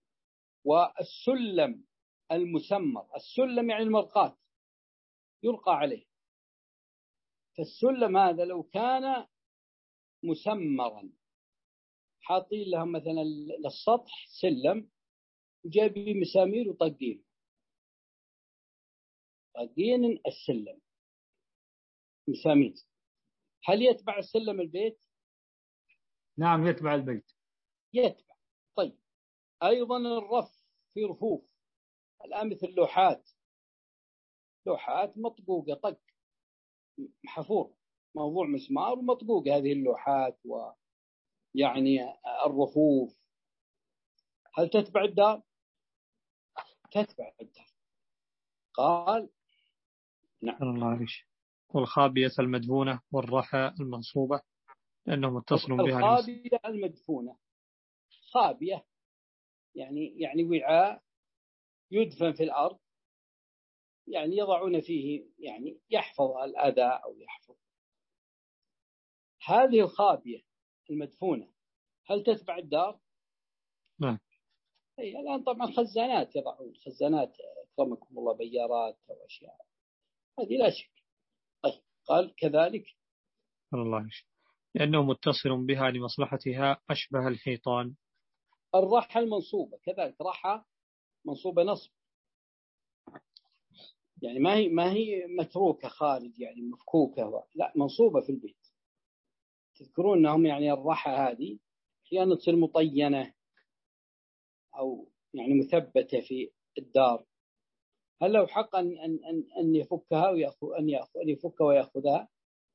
B: والسلم المسمر، السلم يعني المرقاة يلقى عليه، فالسلم هذا لو كان مسمرا حاطين لهم مثلا للسطح سلم وجايبين مسامير وطقين طقين السلم مسامير، هل يتبع السلم البيت؟
A: نعم يتبع البيت.
B: يتبع. طيب أيضا الرف في رفوف الآن مثل لوحات، لوحات مطقوقة طق محفور موضوع مسمار ومطقوقة هذه اللوحات ويعني الرفوف، هل تتبع الدار؟ تتبع الدار. قال نعم.
A: الله عليك. والخابية المدفونة والرحى المنصوبة لأنه متصل بها.
B: الخابية المدفونة، خابية يعني يعني وعاء يدفن في الأرض، يعني يضعون فيه يعني يحفظ الأذى أو يحفظ. هذه الخابية المدفونة هل تتبع الدار؟
A: نعم.
B: أي الآن طبعا خزانات يضعون، خزانات أكرمكم الله، بيارات أو أشياء، هذه لا شك. طيب قال كذلك
A: الله عليك. لأنه متصل بها لمصلحتها أشبه الحيطان.
B: الرحى المنصوبة كذلك، رحى منصوبة نصب، يعني ما هي ما هي متروكة خارج يعني مفكوكة، لا منصوبة في البيت. تذكرون أنهم يعني الرحى هذه أحيانا تصير مطينة أو يعني مثبتة في الدار، هل له حق أن أن أن أن يفكها ويأخذ أن يأخذ أن يفك ويأخذها؟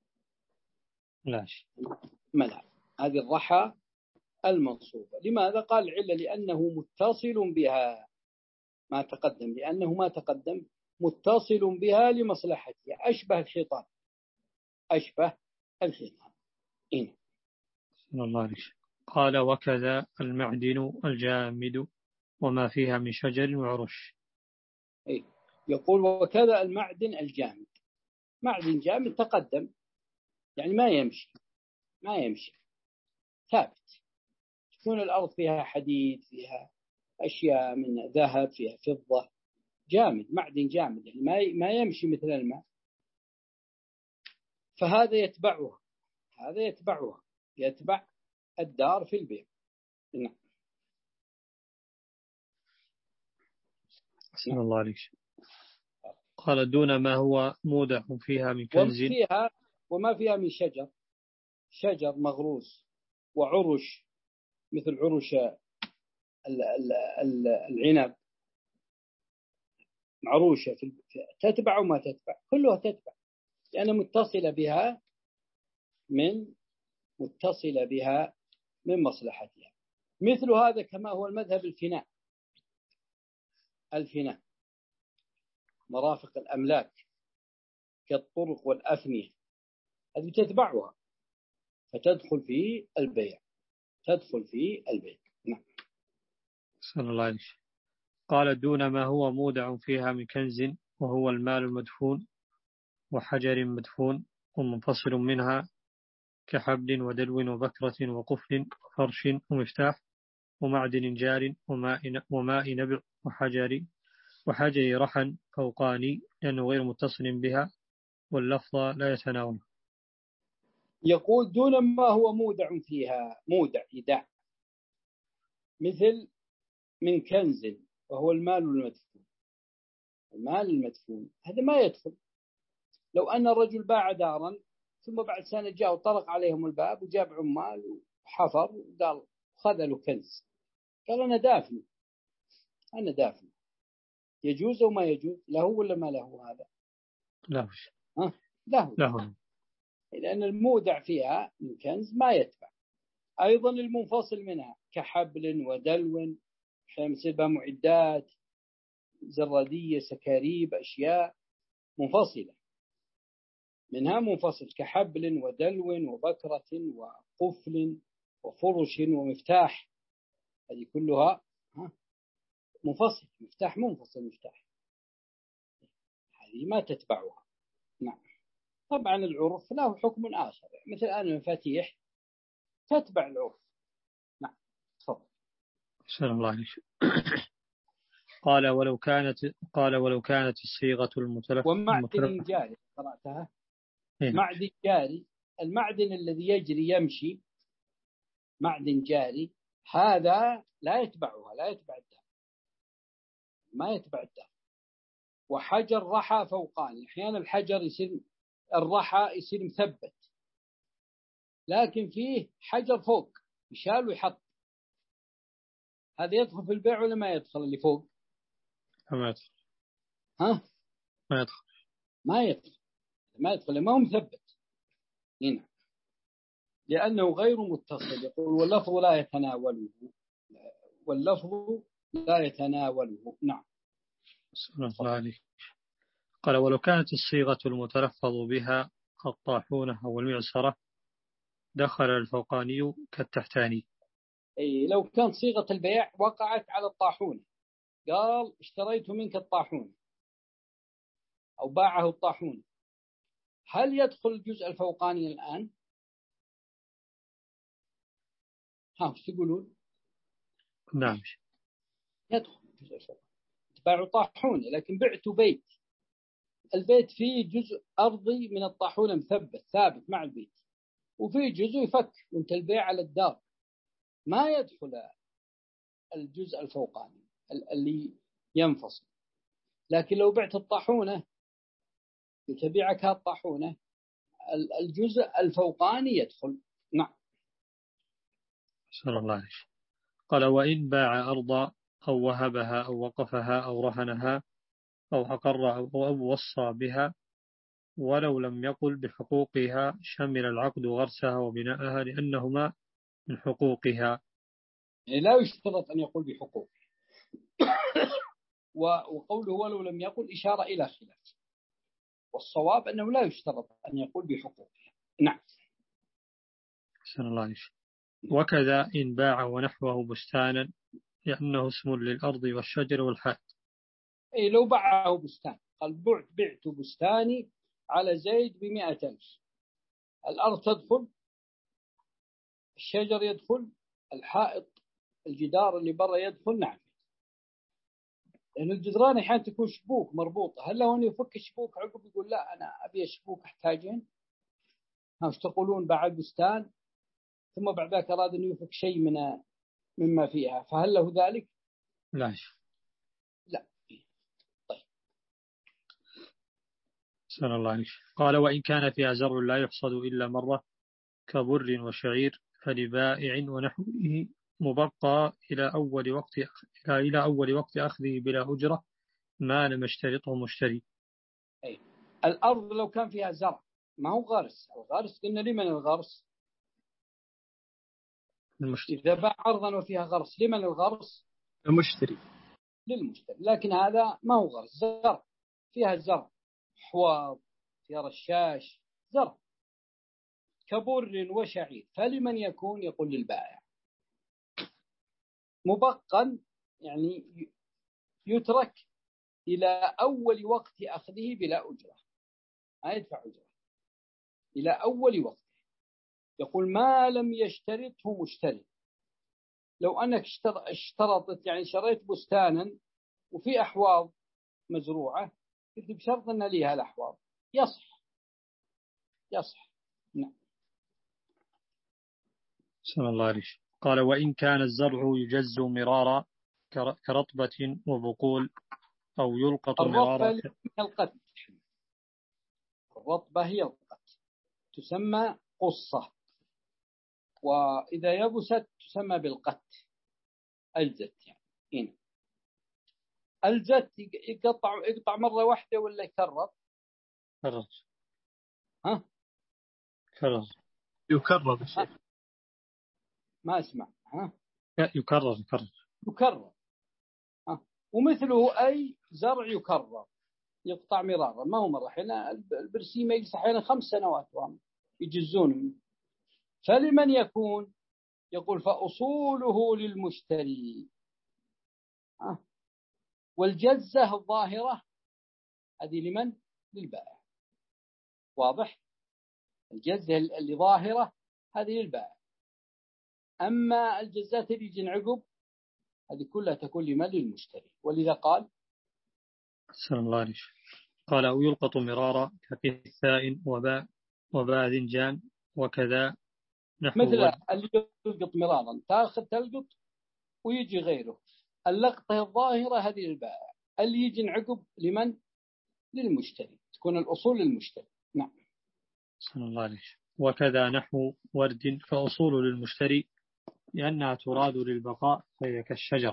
A: لا شيء.
B: ملا. هذه الرحى المنصوبة. لماذا؟ قال العلة لأنه متصل بها، ما تقدم، لأنه ما تقدم متصل بها لمصلحتها، أشبه الخطاب، أشبه الخطاب. إيه؟
A: الله عليك. قال وكذا المعدن الجامد وما فيها من شجر وعرش.
B: إيه؟ يقول وكذا المعدن الجامد. معدن جامد تقدم، يعني ما يمشي، ما يمشي، ثابت. تكون الأرض فيها حديد، فيها أشياء من ذهب، فيها فضة، جامد، معدن جامد، يعني ما ما يمشي مثل الماء. فهذا يتبعها، هذا يتبعها، يتبع الدار في البيع. نعم.
A: أحسن الله عليك. قال دون ما هو مودع فيها من
B: وما
A: كنز.
B: فيها وما فيها من شجر، شجر مغروس وعرش، مثل عرش العنب، معروشة في تتبع وما تتبع، كلها تتبع، لأنها متصلة بها من متصلة بها من مصلحتها. مثل هذا كما هو المذهب الفناء، الفناء مرافق الأملاك كالطرق والأفنية، هذه تتبعها فتدخل في البيع، تدخل في البيع. نعم.
A: صلى الله عليه وسلم. قال دون ما هو مودع فيها من كنز وهو المال المدفون وحجر مدفون ومنفصل منها كحبل ودلو وبكرة وقفل وفرش ومفتاح ومعدن جار وماء وماء نبع وحجر وحجر رحى فوقاني لأنه غير متصل بها واللفظ لا يتناول.
B: يقول دون ما هو مودع فيها، مودع إيداع، مثل من كنز وهو المال المدفون. المال المدفون هذا ما يدخل. لو أن الرجل باع دارا ثم بعد سنة جاء وطرق عليهم الباب وجاب عمال وحفر وقال خذ له كنز، قال أنا دافن، أنا دافن، يجوز أو ما يجوز؟ له ولا ما له هذا؟
A: لا
B: ها؟ له.
A: له.
B: لأن المودع فيها من كنز ما يتبع. أيضا المنفصل منها كحبل ودلو، يصير معدات زرادية، سكاريب، أشياء منفصلة منها، منفصل كحبل ودلو وبكرة وقفل وفرش ومفتاح، هذه كلها منفصل، مفتاح منفصل، مفتاح هذه ما تتبعها. نعم. طبعا العرف له حكم آخر، مثل الآن المفاتيح تتبع العرف. نعم. تفضل.
A: سلام الله عليك. قال ولو كانت قال ولو كانت الصيغة المتلف
B: ومعدن جاري قرأتها.
A: هنا.
B: معدن جاري، المعدن الذي يجري يمشي، معدن جاري، هذا لا يتبعها، لا يتبع الدار، ما يتبع الدار. وحجر رحى فوقاني، أحيانا الحجر يصير، الرحى يصير مثبت، لكن فيه حجر فوق يشال ويحط، هذا يدخل في البيع ولا ما يدخل اللي فوق؟
A: ما يدخل.
B: ها؟
A: ما يدخل.
B: ما يدخل، ما يدخل، ما هو مثبت هنا، لأنه غير متصل. يقول واللفظ لا يتناوله، واللفظ لا يتناوله. نعم.
A: سلام الله عليك. قال ولو كانت الصيغة المتلفظ بها الطاحونة أو المعصرة دخل الفوقاني كالتحتاني.
B: أي لو كانت صيغة البيع وقعت على الطاحونة، قال اشتريت منك الطاحونة أو باعه الطاحونة، هل يدخل الجزء الفوقاني الآن؟ ها ايش تقولون؟
A: نعم.
B: يدخل الجزء الفوقاني. باعوا طاحونة لكن بعت بيت، البيت فيه جزء أرضي من الطاحونة مثبت ثابت مع البيت، وفيه جزء يفك وانت البيع على الدار، ما يدخل الجزء الفوقاني اللي ينفصل. لكن لو بعت الطاحونة لتبيعك الطاحونة، الجزء الفوقاني يدخل. نعم.
A: سلام الله عليك. قال وإن باع أرضا أو وهبها أو وقفها أو رهنها أو أقر أو وصى بها ولو لم يقل بحقوقها شمل العقد غرسها وبناءها لأنهما من حقوقها.
B: يعني لا يشترط أن يقول بحقوق. وقوله ولو لم يقل إشارة إلى خلاف، والصواب أنه لا يشترط أن يقول بحقوقها. نعم.
A: أحسن الله عليك. وكذا إن باع ونحوه بستانا لأنه اسم للأرض والشجر والحائط.
B: أي لو باعه بستان، قال بعت بعت بستاني على زيد بمئة ألف، الأرض تدخل، الشجر يدخل، الحائط الجدار اللي برا يدخل. نعم. لأن الجدران أحيانا تكون شبوك مربوطة، هل له أن يفك الشبوك عقب يقول لا أنا أبي الشبوك أحتاجين؟ ها تقولون باع البستان ثم بعد ذلك أراد أن يفك شيء من مما فيها، فهل له ذلك؟
A: لا
B: لا. طيب.
A: سأل الله عليك. قال وإن كان فيها زرع لا يحصد إلا مرة كبر وشعير فلبائع ونحوه مبقى إلى أول وقت إلى أول وقت أخذه بلا أجرة ما لم يشترطه مشتري.
B: أي. الأرض لو كان فيها زرع ما هو غرس، الغرس قلنا لمن الغرس؟
A: المشتري.
B: إذا باع أرضا وفيها غرس لمن الغرس؟
A: المشتري.
B: للمشتري. لكن هذا ما هو غرس، زرع فيها زرع، حواض، فيها رشاش، زرع كبر وشعير فلمن يكون؟ يقول للبائع. مبقا يعني يترك إلى أول وقت أخذه بلا أجرة، ما يدفع أجرة إلى أول وقت. يقول ما لم يشترطه مشتري. لو أنك اشترطت يعني شريت بستانا وفي أحواض مزروعة قلت بشرط أن ليها الأحواض، يصح يصح. نعم.
A: سأل الله عليك. قال وإن كان الزرع يجز مرارا كرطبة وبقول أو يلقط مرارا.
B: الرطبة هي القت، الرطبة هي القت تسمى قصة، وإذا يبست تسمى بالقت. ألزت يعني هنا ألزت يقطع يقطع مرة واحدة ولا يكرر؟
A: كرر.
B: ها
A: كرر. يكرر بالشيء.
B: ما أسمع. ها
A: يكرر يكرر
B: يكرر. ها ومثله أي زرع يكرر يقطع مرارا، ما هو مرة. حين البرسيم يجلس أحيانا خمس سنوات يجزون. فلمن يكون؟ يقول فأصوله للمشتري. ها والجزة الظاهرة هذه لمن؟ للبائع. واضح؟ الجزة اللي ظاهرة هذه للبائع، أما الجزات اللي يجي عقب هذه كلها تكون لمن؟ للمشتري. ولذا قال
A: سلام الله عليك. قال أو يلقط مرارا كقثاء وباء وباء ذنجان وكذا نحو
B: مثل اللي يلقط مرارا تاخذ تلقط ويجي غيره. اللقطة الظاهرة هذه للبائع، اللي يجي عقب لمن؟ للمشتري، تكون الأصول للمشتري. نعم.
A: سلام الله عليك. وكذا نحو ورد فأصول للمشتري لأنها تراد للبقاء فهي كالشجر.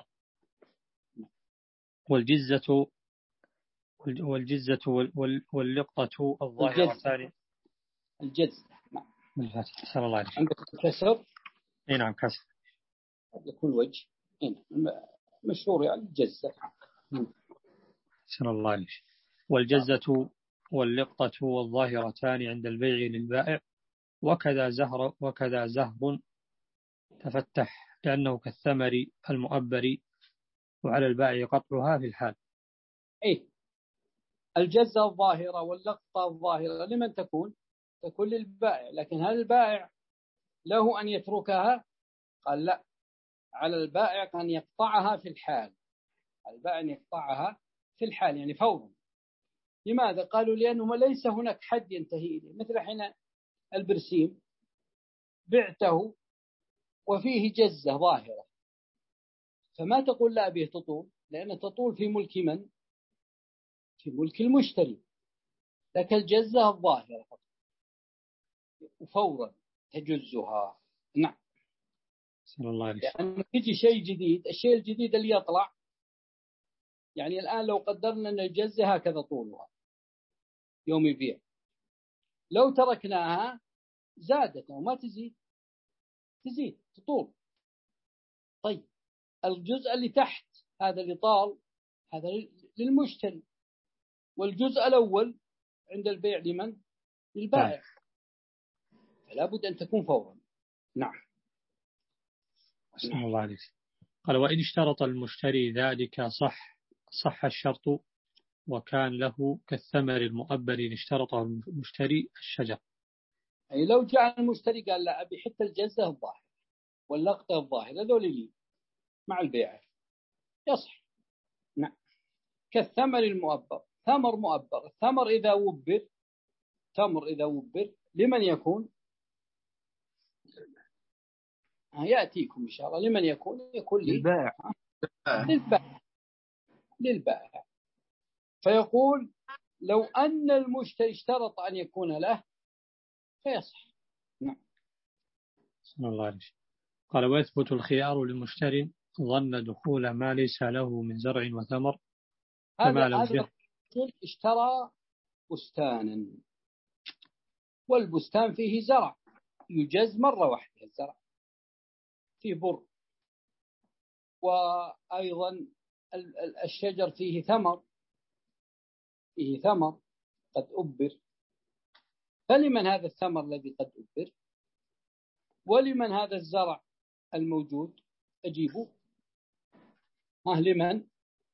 A: والجزة والجزة واللقطة الظاهرتان.
B: الجزة. نعم.
A: بالفتح. سلام الله عليك.
B: عندك كسر؟
A: اي نعم كسر.
B: يكون وجه. مشهور يعني الجزة.
A: سلام الله عليك. والجزة واللقطة والظاهرتان عند البيع للبائع. وكذا زهر وكذا زهر تفتح لأنه كالثمر المؤبر وعلى البائع قطعها في الحال.
B: إيه الجزة الظاهرة واللقطة الظاهرة لمن تكون؟ تكون للبائع، لكن هل البائع له أن يتركها؟ قال لا، على البائع أن يقطعها في الحال. البائع أن يقطعها في الحال يعني فورا. لماذا؟ قالوا لأنه ليس هناك حد ينتهي إليه. مثل حين البرسيم بعته وفيه جزة ظاهرة، فما تقول لا به تطول، لأن تطول في ملك من؟ في ملك المشتري. لكن الجزة الظاهرة فقط وفورا تجزها. نعم.
A: سلام الله عليك.
B: يعني يجي شيء جديد، الشيء الجديد اللي يطلع يعني الآن لو قدرنا أن الجزة هكذا طولها يوم يبيع، لو تركناها زادت وما تزيد، تزيد تطول. طيب الجزء اللي تحت هذا اللي طال هذا للمشتري، والجزء الأول عند البيع لمن؟ للبائع، فلا بد أن تكون فورا. نعم.
A: أحسن الله عليك. قال وإن اشترط المشتري ذلك صح صح الشرط، وكان له كالثمر المؤبر إن اشترطه المشتري الشجر.
B: أي لو جاء المشتري قال لا أبي حتى الجزة الظاهر واللقطة الظاهرة هذول لي مع البيع يصح. نعم. كالثمر المؤبر، ثمر مؤبر، الثمر إذا وبر، تمر إذا وبر لمن يكون؟ يأتيكم إن شاء الله. لمن يكون؟ يكون
D: للبائع.
B: للبائع للبائع. فيقول لو أن المشتري اشترط أن يكون له فيصح. نعم.
A: بسم الله عليك. قال ويثبت الخيار للمشتري ظن دخول ما ليس له من زرع وثمر، كما لو
B: هذا اشترى بستانا والبستان فيه زرع يجز مرة واحدة، الزرع فيه بر، وأيضا الشجر فيه ثمر، فيه ثمر قد أبر، فلمن هذا الثمر الذي قد أبر؟ ولمن هذا الزرع الموجود؟ أجيبه. ها لمن؟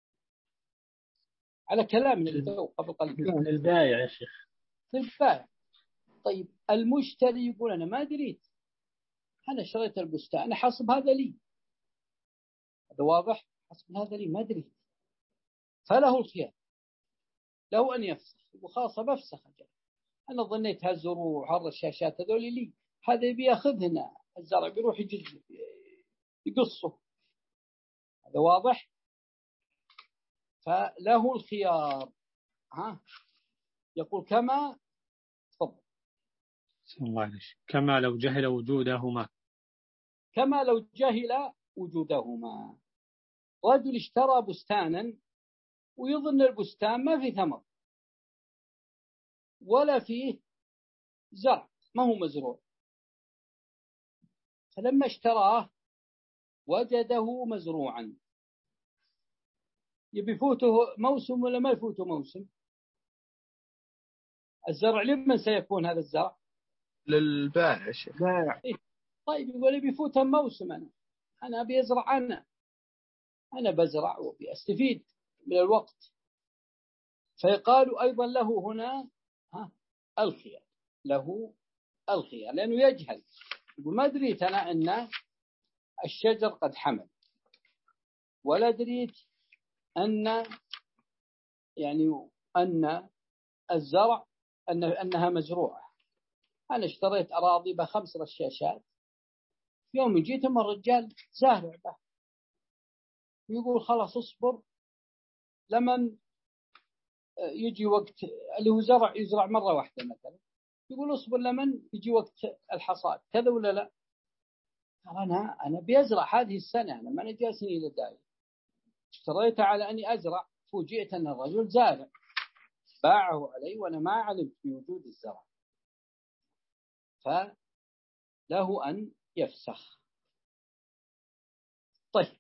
B: على كلام قبل قليل.
D: للبائع يا شيخ.
B: للبائع. طيب المشتري يقول أنا ما دريت، أنا شريت البستان، أنا حسب هذا لي، هذا واضح، حسب هذا لي ما دريت، فله الخيار، له أن يفسخ، وخاصة بفسخ أجل. أنا ظنيت هالزروع هالرشاشات هذول لي، هذا يبي ياخذ هنا الزرع بيروح يجز يقصه، هذا واضح. فله الخيار. ها يقول كما تفضل.
A: الله عليك. كما لو جهل وجودهما،
B: كما لو جهل وجودهما. رجل اشترى بستانا ويظن البستان ما فيه ثمر ولا فيه زرع، ما هو مزروع، فلما اشتراه وجده مزروعا، يبي يفوته موسم ولا ما يفوته موسم؟ الزرع لمن سيكون هذا الزرع؟
D: للبائع يا شيخ.
B: إيه؟ طيب يقول يبي يفوته موسم، أنا أنا أبي أزرع، أنا أنا بزرع وبأستفيد من الوقت. فيقال أيضا له هنا ها الخيار، له الخيار، لأنه يجهل، يقول ما دريت أنا أن الشجر قد حمل، ولا دريت أن يعني أن الزرع أن أنها مزروعة. أنا اشتريت أراضي بخمس رشاشات، يوم جيتهم الرجال زارع به، يقول خلاص اصبر لمن يجي وقت اللي هو زرع يزرع مرة واحدة مثلا، يقول اصبر لمن يجي وقت الحصاد كذا ولا لا. أنا أنا بيزرع هذه السنة، أنا ما أنا جالسني إلى داعي، اشتريت على أني أزرع، فوجئت أن الرجل زارع باعه علي وأنا ما علمت بوجود الزرع، فله أن يفسخ. طيب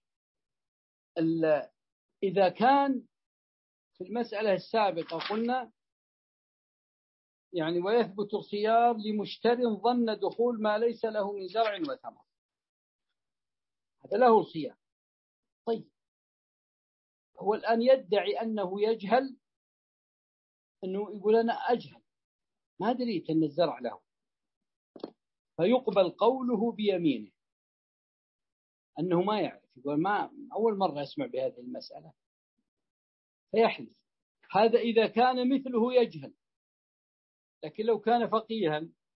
B: إذا كان في المسألة السابقة قلنا يعني ويثبت الخيار لمشتر ظن دخول ما ليس له من زرع وثمر، هذا له الخيار. طيب هو الآن يدعي أنه يجهل، أنه يقول أنا أجهل ما دريت أن الزرع له، فيقبل قوله بيمينه أنه ما يعرف، يقول ما أول مرة أسمع بهذه المسألة، فيحلف. هذا إذا كان مثله يجهل، لكن لو كان فقيها،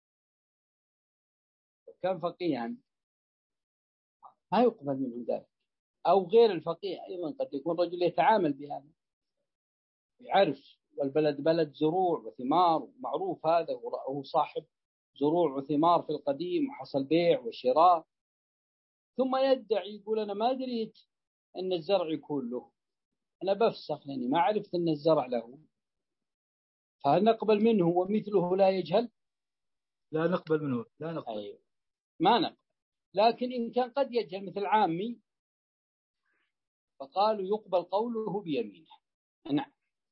B: لو كان فقيها ما يقبل منه ذلك. أو غير الفقيه أيضا قد يكون رجل يتعامل بهذا، يعرف، والبلد بلد زروع وثمار معروف، هذا هو صاحب زروع وثمار في القديم وحصل بيع وشراء، ثم يدعي يقول أنا ما دريت أن الزرع يكون له، أنا بفسخ لأني ما عرفت أن الزرع له، فهل نقبل منه ومثله لا يجهل؟
D: لا نقبل منه لا نقبل.
B: أيوه ما نقبل. لكن إن كان قد يجهل مثل عامي فقالوا يقبل قوله بيمينه. نعم.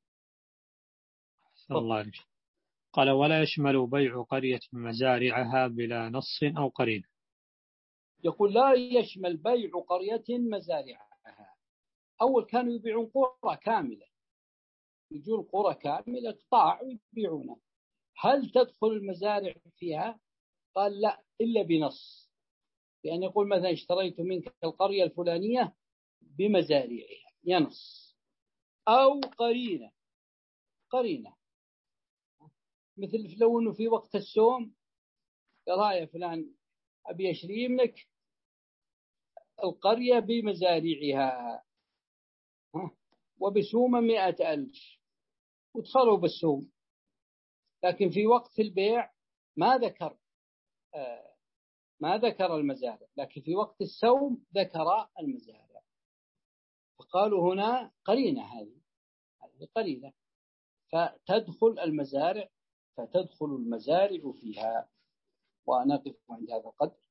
A: الله عليك. قال ولا يشمل بيع قرية مزارعها بلا نص أو قرينة.
B: يقول لا يشمل بيع قرية مزارعها. أول كانوا يبيعون قرى كاملة، يجون قرى كاملة قطاع ويبيعونها، هل تدخل المزارع فيها؟ قال لا إلا بنص، يعني يقول مثلا اشتريت منك القرية الفلانية بمزارعها ينص، أو قرينة قرينة مثل لو أنه في وقت السوم قال يا فلان أبي أشتري منك القرية بمزارعها وبسومة مئة ألف ودخلوا بالسوم، لكن في وقت البيع ما ذكر آه ما ذكر المزارع، لكن في وقت السوم ذكر المزارع، فقالوا هنا قرينة، هذه هذه قرينة، فتدخل المزارع فتدخل المزارع فيها. ونقف عند هذا القدر.